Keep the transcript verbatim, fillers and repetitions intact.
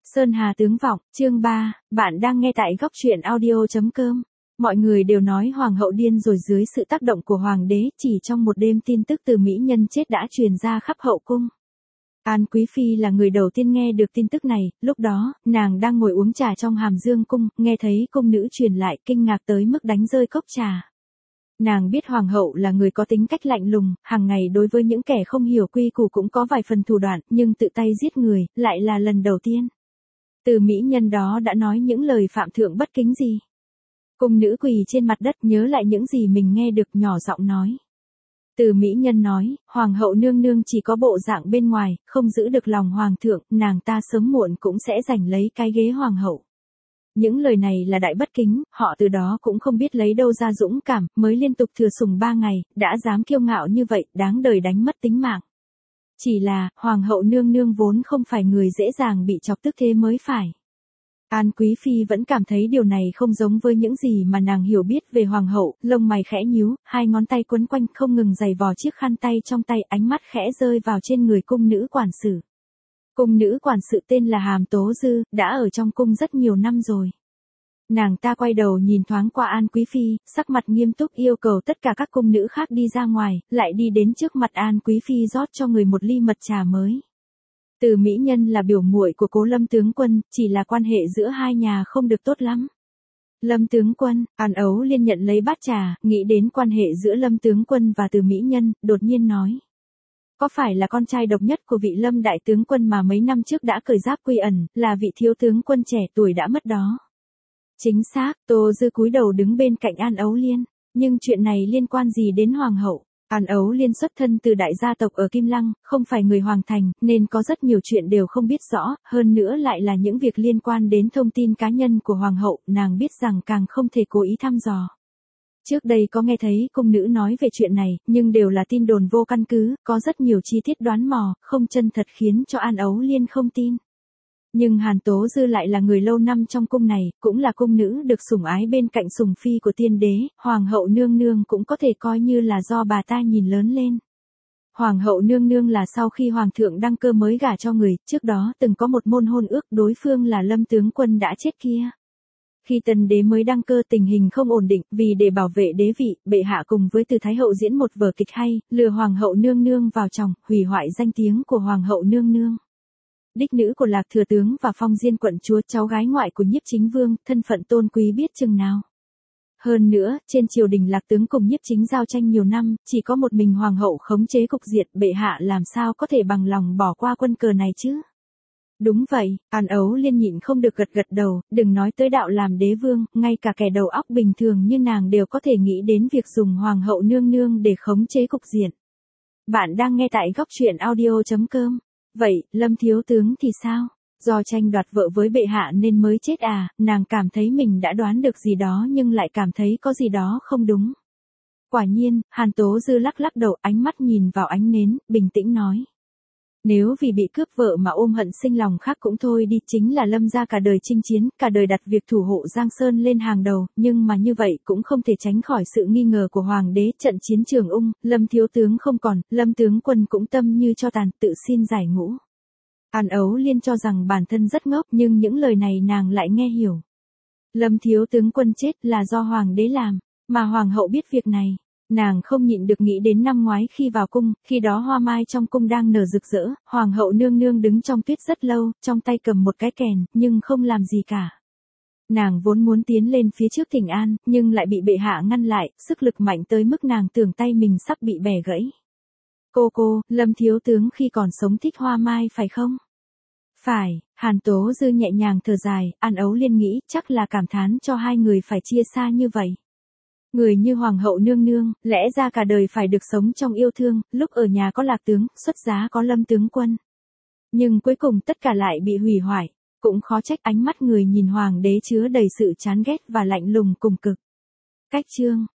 Sơn Hà tướng vọng, chương ba, bạn đang nghe tại góc truyện audio chấm com. Mọi người đều nói hoàng hậu điên rồi. Dưới sự tác động của hoàng đế, chỉ trong một đêm tin tức từ mỹ nhân chết đã truyền ra khắp hậu cung. An Quý Phi là người đầu tiên nghe được tin tức này, lúc đó, nàng đang ngồi uống trà trong Hàm Dương cung, nghe thấy cung nữ truyền lại, kinh ngạc tới mức đánh rơi cốc trà. Nàng biết hoàng hậu là người có tính cách lạnh lùng, hàng ngày đối với những kẻ không hiểu quy củ cũng có vài phần thủ đoạn, nhưng tự tay giết người, lại là lần đầu tiên. Từ mỹ nhân đó đã nói những lời phạm thượng bất kính gì? Cung nữ quỳ trên mặt đất nhớ lại những gì mình nghe được, nhỏ giọng nói. Từ mỹ nhân nói, hoàng hậu nương nương chỉ có bộ dạng bên ngoài, không giữ được lòng hoàng thượng, nàng ta sớm muộn cũng sẽ giành lấy cái ghế hoàng hậu. Những lời này là đại bất kính, họ từ đó cũng không biết lấy đâu ra dũng cảm, mới liên tục thừa sủng ba ngày, đã dám kiêu ngạo như vậy, đáng đời đánh mất tính mạng. Chỉ là, hoàng hậu nương nương vốn không phải người dễ dàng bị chọc tức thế mới phải. An Quý Phi vẫn cảm thấy điều này không giống với những gì mà nàng hiểu biết về hoàng hậu, lông mày khẽ nhíu, hai ngón tay quấn quanh không ngừng giày vò chiếc khăn tay trong tay, ánh mắt khẽ rơi vào trên người cung nữ quản sự. Cung nữ quản sự tên là Hàm Tố Dư, đã ở trong cung rất nhiều năm rồi. Nàng ta quay đầu nhìn thoáng qua An Quý Phi, sắc mặt nghiêm túc yêu cầu tất cả các cung nữ khác đi ra ngoài, lại đi đến trước mặt An Quý Phi rót cho người một ly mật trà mới. Từ mỹ nhân là biểu muội của Cố Lâm tướng quân, chỉ là quan hệ giữa hai nhà không được tốt lắm. Lâm tướng quân, An Ấu Liên nhận lấy bát trà, nghĩ đến quan hệ giữa Lâm tướng quân và Từ mỹ nhân, đột nhiên nói. Có phải là con trai độc nhất của vị Lâm đại tướng quân mà mấy năm trước đã cởi giáp quy ẩn, là vị thiếu tướng quân trẻ tuổi đã mất đó? Chính xác, Tô Dư cúi đầu đứng bên cạnh An Ấu Liên, nhưng chuyện này liên quan gì đến hoàng hậu? An Ấu Liên xuất thân từ đại gia tộc ở Kim Lăng, không phải người hoàng thành, nên có rất nhiều chuyện đều không biết rõ, hơn nữa lại là những việc liên quan đến thông tin cá nhân của hoàng hậu, nàng biết rằng càng không thể cố ý thăm dò. Trước đây có nghe thấy cung nữ nói về chuyện này, nhưng đều là tin đồn vô căn cứ, có rất nhiều chi tiết đoán mò, không chân thật khiến cho An Ấu Liên không tin. Nhưng Hàn Tố Dư lại là người lâu năm trong cung này, cũng là cung nữ được sủng ái bên cạnh sủng phi của tiên đế, hoàng hậu nương nương cũng có thể coi như là do bà ta nhìn lớn lên. Hoàng hậu nương nương là sau khi hoàng thượng đăng cơ mới gả cho người, trước đó từng có một môn hôn ước, đối phương là Lâm tướng quân đã chết kia. Khi tần đế mới đăng cơ tình hình không ổn định, vì để bảo vệ đế vị, bệ hạ cùng với Từ Thái hậu diễn một vở kịch hay, lừa hoàng hậu nương nương vào chồng, hủy hoại danh tiếng của hoàng hậu nương nương. Đích nữ của Lạc thừa tướng và Phong Diên quận chúa, cháu gái ngoại của Nhiếp Chính Vương, thân phận tôn quý biết chừng nào. Hơn nữa, trên triều đình Lạc tướng cùng Nhiếp Chính giao tranh nhiều năm, chỉ có một mình hoàng hậu khống chế cục diện, bệ hạ làm sao có thể bằng lòng bỏ qua quân cờ này chứ? Đúng vậy, An Ấu Liên nhịn không được gật gật đầu, đừng nói tới đạo làm đế vương, ngay cả kẻ đầu óc bình thường như nàng đều có thể nghĩ đến việc dùng hoàng hậu nương nương để khống chế cục diện. Bạn đang nghe tại góc truyện audio chấm com. Vậy, Lâm thiếu tướng thì sao? Do tranh đoạt vợ với bệ hạ nên mới chết à? Nàng cảm thấy mình đã đoán được gì đó nhưng lại cảm thấy có gì đó không đúng. Quả nhiên, Hàn Tố Dư lắc lắc đầu, ánh mắt nhìn vào ánh nến, bình tĩnh nói. Nếu vì bị cướp vợ mà ôm hận sinh lòng khác cũng thôi đi, chính là Lâm gia cả đời chinh chiến, cả đời đặt việc thủ hộ Giang Sơn lên hàng đầu, nhưng mà như vậy cũng không thể tránh khỏi sự nghi ngờ của hoàng đế. Trận chiến Trường Ung, Lâm thiếu tướng không còn, Lâm tướng quân cũng tâm như cho tàn, tự xin giải ngũ. An Ấu Liên cho rằng bản thân rất ngốc, nhưng những lời này nàng lại nghe hiểu. Lâm thiếu tướng quân chết là do hoàng đế làm, mà hoàng hậu biết việc này. Nàng không nhịn được nghĩ đến năm ngoái khi vào cung, khi đó hoa mai trong cung đang nở rực rỡ, hoàng hậu nương nương đứng trong tuyết rất lâu, trong tay cầm một cái kèn, nhưng không làm gì cả. Nàng vốn muốn tiến lên phía trước thỉnh an, nhưng lại bị bệ hạ ngăn lại, sức lực mạnh tới mức nàng tưởng tay mình sắp bị bẻ gãy. Cô cô, Lâm thiếu tướng khi còn sống thích hoa mai phải không? Phải, Hàn Tố Dư nhẹ nhàng thở dài, An Ấu Liên nghĩ chắc là cảm thán cho hai người phải chia xa như vậy. Người như hoàng hậu nương nương, lẽ ra cả đời phải được sống trong yêu thương, lúc ở nhà có Lạc tướng, xuất giá có Lâm tướng quân. Nhưng cuối cùng tất cả lại bị hủy hoại, cũng khó trách ánh mắt người nhìn hoàng đế chứa đầy sự chán ghét và lạnh lùng cùng cực. Cách chương